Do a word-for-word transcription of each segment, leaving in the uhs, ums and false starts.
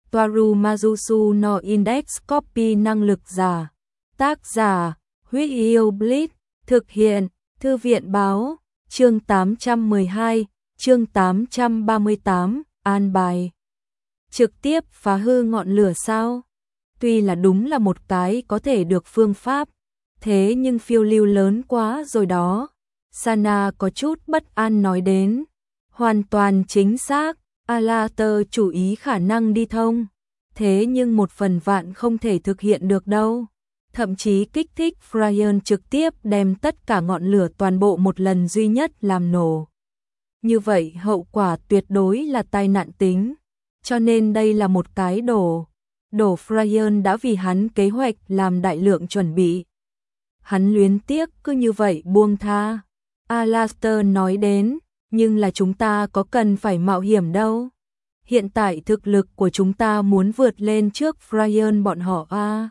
Toaru Majusu no Index Copy năng lực giả. Tác giả, Huyết Yêu Blitz, thực hiện, Thư viện báo, chương tám trăm mười hai, chương tám trăm ba mươi tám, an bài. Trực tiếp phá hư ngọn lửa sao? Tuy là đúng là một cái có thể được phương pháp, thế nhưng phiêu lưu lớn quá rồi đó. Sana có chút bất an nói đến. Hoàn toàn chính xác, Alastair chủ ý khả năng đi thông. Thế nhưng một phần vạn không thể thực hiện được đâu. Thậm chí kích thích Fryan trực tiếp đem tất cả ngọn lửa toàn bộ một lần duy nhất làm nổ. Như vậy hậu quả tuyệt đối là tai nạn tính. Cho nên đây là một cái đổ. Đổ Fryan đã vì hắn kế hoạch làm đại lượng chuẩn bị. Hắn luyến tiếc cứ như vậy buông tha. Alastair nói đến, nhưng là chúng ta có cần phải mạo hiểm đâu. Hiện tại thực lực của chúng ta muốn vượt lên trước Fryan bọn họ a. À.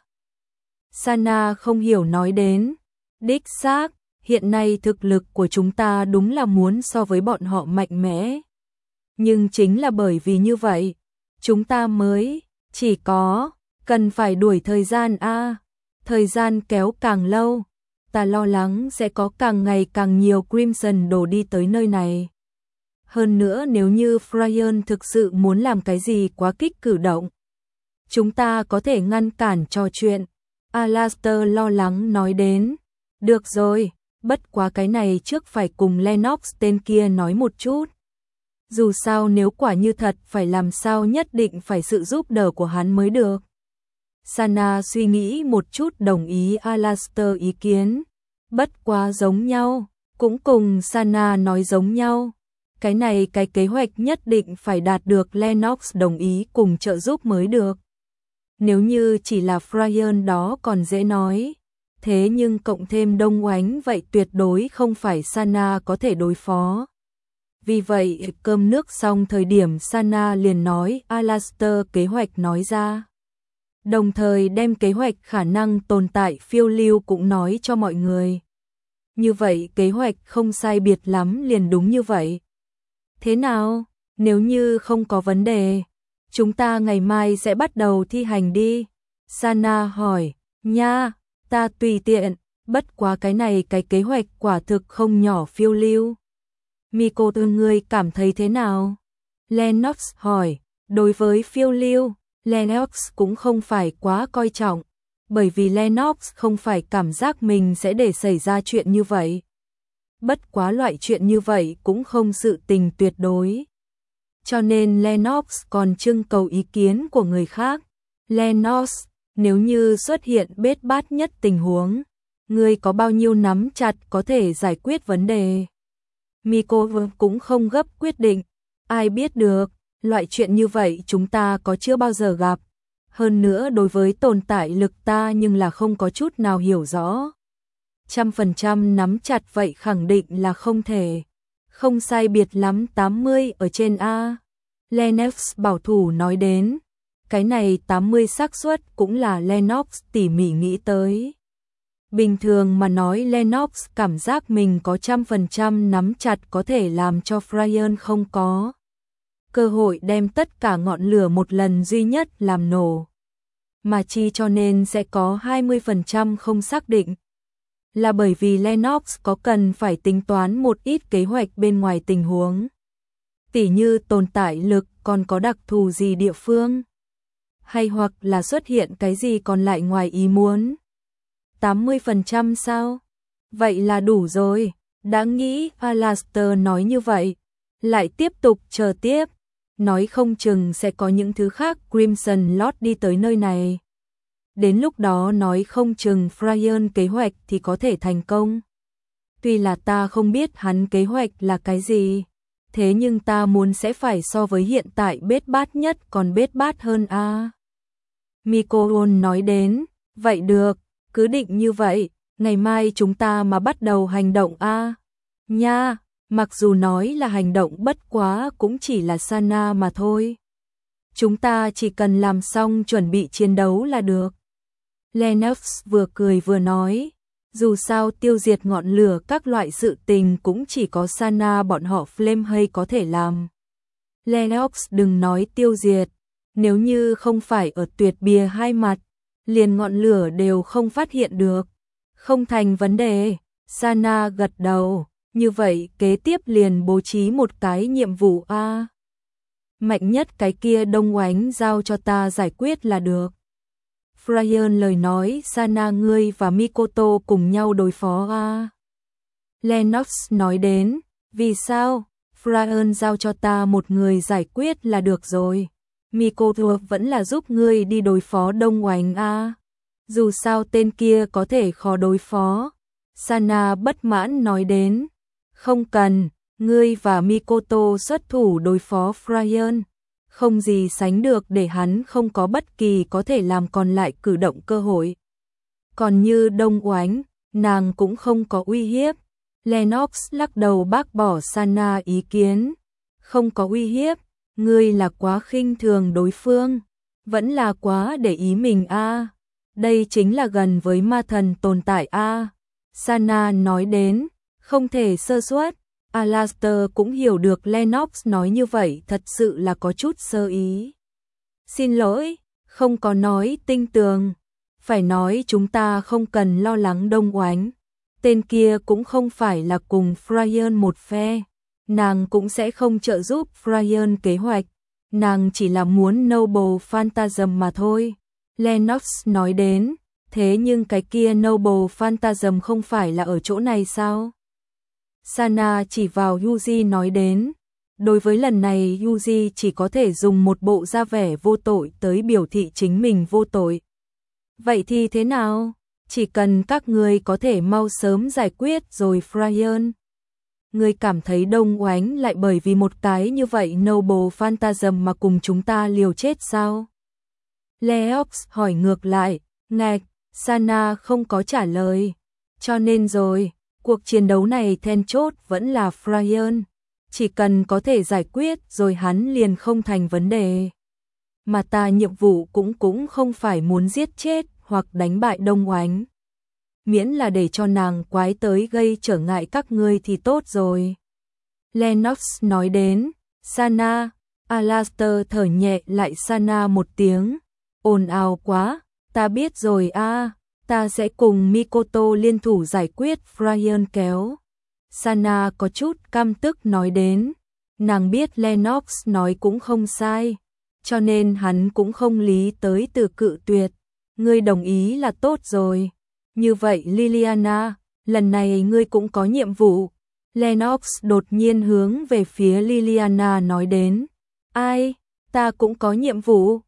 Sana không hiểu nói đến, đích xác, hiện nay thực lực của chúng ta đúng là muốn so với bọn họ mạnh mẽ. Nhưng chính là bởi vì như vậy, chúng ta mới chỉ có cần phải đuổi thời gian a. À. Thời gian kéo càng lâu, ta lo lắng sẽ có càng ngày càng nhiều Crimson đổ đi tới nơi này. Hơn nữa nếu như Fryan thực sự muốn làm cái gì quá kích cử động, chúng ta có thể ngăn cản trò chuyện. Alastair lo lắng nói đến. Được rồi, bất quá cái này trước phải cùng Lennox tên kia nói một chút. Dù sao nếu quả như thật phải làm sao nhất định phải sự giúp đỡ của hắn mới được. Sana suy nghĩ một chút đồng ý Alastair ý kiến. Bất quá giống nhau, cũng cùng Sana nói giống nhau. Cái này cái kế hoạch nhất định phải đạt được Lennox đồng ý cùng trợ giúp mới được. Nếu như chỉ là Fryan đó còn dễ nói. Thế nhưng cộng thêm Đông Oánh vậy tuyệt đối không phải Sana có thể đối phó. Vì vậy cơm nước xong thời điểm Sana liền nói Alastair kế hoạch nói ra. Đồng thời đem kế hoạch khả năng tồn tại phiêu lưu cũng nói cho mọi người. Như vậy kế hoạch không sai biệt lắm liền đúng như vậy. Thế nào, nếu như không có vấn đề, chúng ta ngày mai sẽ bắt đầu thi hành đi. Sana hỏi, nha, ta tùy tiện, bất quá cái này cái kế hoạch quả thực không nhỏ phiêu lưu. Miko từ người cảm thấy thế nào? Lennox hỏi, đối với phiêu lưu, Lennox cũng không phải quá coi trọng, bởi vì Lennox không phải cảm giác mình sẽ để xảy ra chuyện như vậy. Bất quá loại chuyện như vậy cũng không sự tình tuyệt đối. Cho nên Lennox còn trưng cầu ý kiến của người khác. Lennox, nếu như xuất hiện bết bát nhất tình huống, ngươi có bao nhiêu nắm chặt có thể giải quyết vấn đề? Miko cũng không gấp quyết định. Ai biết được, loại chuyện như vậy chúng ta có chưa bao giờ gặp. Hơn nữa đối với tồn tại lực ta nhưng là không có chút nào hiểu rõ. Trăm phần trăm nắm chặt vậy khẳng định là không thể. Không sai biệt lắm tám mươi ở trên A. Lennox bảo thủ nói đến. Cái này tám mươi xác suất cũng là Lennox tỉ mỉ nghĩ tới. Bình thường mà nói Lennox cảm giác mình có trăm phần trăm nắm chặt có thể làm cho Fryan không có cơ hội đem tất cả ngọn lửa một lần duy nhất làm nổ. Mà chi cho nên sẽ có hai mươi phần trăm không xác định. Là bởi vì Lennox có cần phải tính toán một ít kế hoạch bên ngoài tình huống. Tỉ như tồn tại lực còn có đặc thù gì địa phương. Hay hoặc là xuất hiện cái gì còn lại ngoài ý muốn. tám mươi phần trăm sao? Vậy là đủ rồi. Đã nghĩ Alastair nói như vậy. Lại tiếp tục chờ tiếp. Nói không chừng sẽ có những thứ khác Crimson Lord đi tới nơi này. Đến lúc đó nói không chừng Fryan kế hoạch thì có thể thành công. Tuy là ta không biết hắn kế hoạch là cái gì. Thế nhưng ta muốn sẽ phải so với hiện tại bết bát nhất còn bết bát hơn a. À. Miko nói đến. Vậy được, cứ định như vậy. Ngày mai chúng ta mà bắt đầu hành động a. À. Nha, mặc dù nói là hành động bất quá cũng chỉ là Sana mà thôi. Chúng ta chỉ cần làm xong chuẩn bị chiến đấu là được. Lennox vừa cười vừa nói, dù sao tiêu diệt ngọn lửa các loại sự tình cũng chỉ có Sana bọn họ Flame hay có thể làm. Lennox đừng nói tiêu diệt, Nếu như không phải ở tuyệt bìa hai mặt, liền ngọn lửa đều không phát hiện được. Không thành vấn đề, Sana gật đầu, như vậy kế tiếp liền bố trí một cái nhiệm vụ a. Mạnh nhất cái kia Đông Oánh giao cho ta giải quyết là được. Fryan lời nói, Sana ngươi và Mikoto cùng nhau đối phó a. Lennox nói đến, vì sao? Fryan giao cho ta một người giải quyết là được rồi. Mikoto vẫn là giúp ngươi đi đối phó Đông Oánh a. Dù sao tên kia có thể khó đối phó. Sana bất mãn nói đến, không cần, ngươi và Mikoto xuất thủ đối phó Fryan, không gì sánh được để hắn không có bất kỳ có thể làm còn lại cử động cơ hội. Còn như Đông Oánh, nàng cũng không có uy hiếp. Lennox lắc đầu bác bỏ Sana ý kiến, không có uy hiếp, ngươi là quá khinh thường đối phương, vẫn là quá để ý mình a. Đây chính là gần với ma thần tồn tại a. Sana nói đến, không thể sơ suất. Alastor cũng hiểu được Lennox nói như vậy thật sự là có chút sơ ý. Xin lỗi, không có nói tinh tường. Phải nói chúng ta không cần lo lắng Đông Oánh. Tên kia cũng không phải là cùng Fryan một phe. Nàng cũng sẽ không trợ giúp Fryan kế hoạch. Nàng chỉ là muốn Noble Phantasm mà thôi. Lennox nói đến, thế nhưng cái kia Noble Phantasm không phải là ở chỗ này sao? Sana chỉ vào Yuji nói đến, đối với lần này Yuji chỉ có thể dùng một bộ da vẻ vô tội tới biểu thị chính mình vô tội. Vậy thì thế nào? Chỉ cần các ngươi có thể mau sớm giải quyết rồi Fryan. Ngươi cảm thấy Đông Oánh lại bởi vì một cái như vậy Noble Phantasm mà cùng chúng ta liều chết sao? Leox hỏi ngược lại, ngạch, Sana không có trả lời. Cho nên rồi, cuộc chiến đấu này then chốt vẫn là Fryan. Chỉ cần có thể giải quyết rồi hắn liền không thành vấn đề. Mà ta nhiệm vụ cũng cũng không phải muốn giết chết hoặc đánh bại Đông Oánh. Miễn là để cho nàng quái tới gây trở ngại các ngươi thì tốt rồi. Lennox nói đến, Sana, Alastor thở nhẹ lại Sana một tiếng. Ồn ào quá, ta biết rồi a, ta sẽ cùng Mikoto liên thủ giải quyết Fryan kéo. Sana có chút căm tức nói đến, nàng biết Lennox nói cũng không sai, cho nên hắn cũng không lý tới từ cự tuyệt. Ngươi đồng ý là tốt rồi. Như vậy Liliana, lần này ngươi cũng có nhiệm vụ. Lennox đột nhiên hướng về phía Liliana nói đến, ai, ta cũng có nhiệm vụ.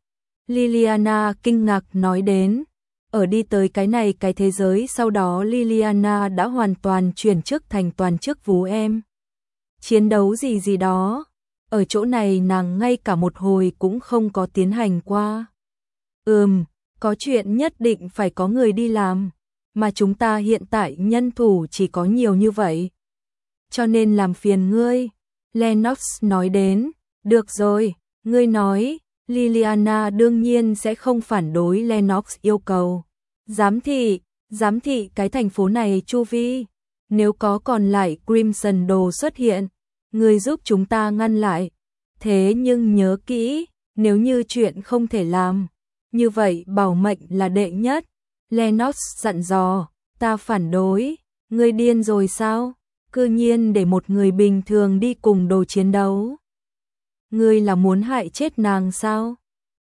Liliana kinh ngạc nói đến, ở đi tới cái này cái thế giới sau đó Liliana đã hoàn toàn chuyển chức thành toàn chức vú em. Chiến đấu gì gì đó, ở chỗ này nàng ngay cả một hồi cũng không có tiến hành qua. Ừm, có chuyện nhất định phải có người đi làm, mà chúng ta hiện tại nhân thủ chỉ có nhiều như vậy. Cho nên làm phiền ngươi, Lennox nói đến, được rồi, ngươi nói. Liliana đương nhiên sẽ không phản đối Lennox yêu cầu. Giám thị, giám thị cái thành phố này chu vi. Nếu có còn lại Crimson đồ xuất hiện, người giúp chúng ta ngăn lại. Thế nhưng nhớ kỹ, nếu như chuyện không thể làm, như vậy bảo mệnh là đệ nhất. Lennox dặn dò, ta phản đối, ngươi điên rồi sao? Cư nhiên để một người bình thường đi cùng đồ chiến đấu. Ngươi là muốn hại chết nàng sao?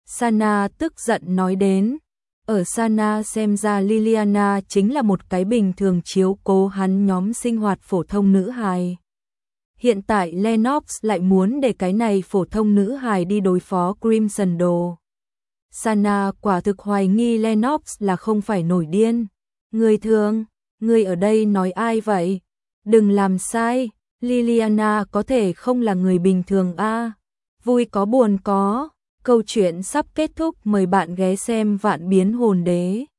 Sana tức giận nói đến. Ở Sana xem ra Liliana chính là một cái bình thường chiếu cố hắn nhóm sinh hoạt phổ thông nữ hài. Hiện tại Lennox lại muốn để cái này phổ thông nữ hài đi đối phó Crimson đồ. Sana quả thực hoài nghi Lennox là không phải nổi điên. Người thường, người ở đây nói ai vậy? Đừng làm sai, Liliana có thể không là người bình thường a. Vui có buồn có, câu chuyện sắp kết thúc, mời bạn ghé xem Vạn Biến Hồn Đế.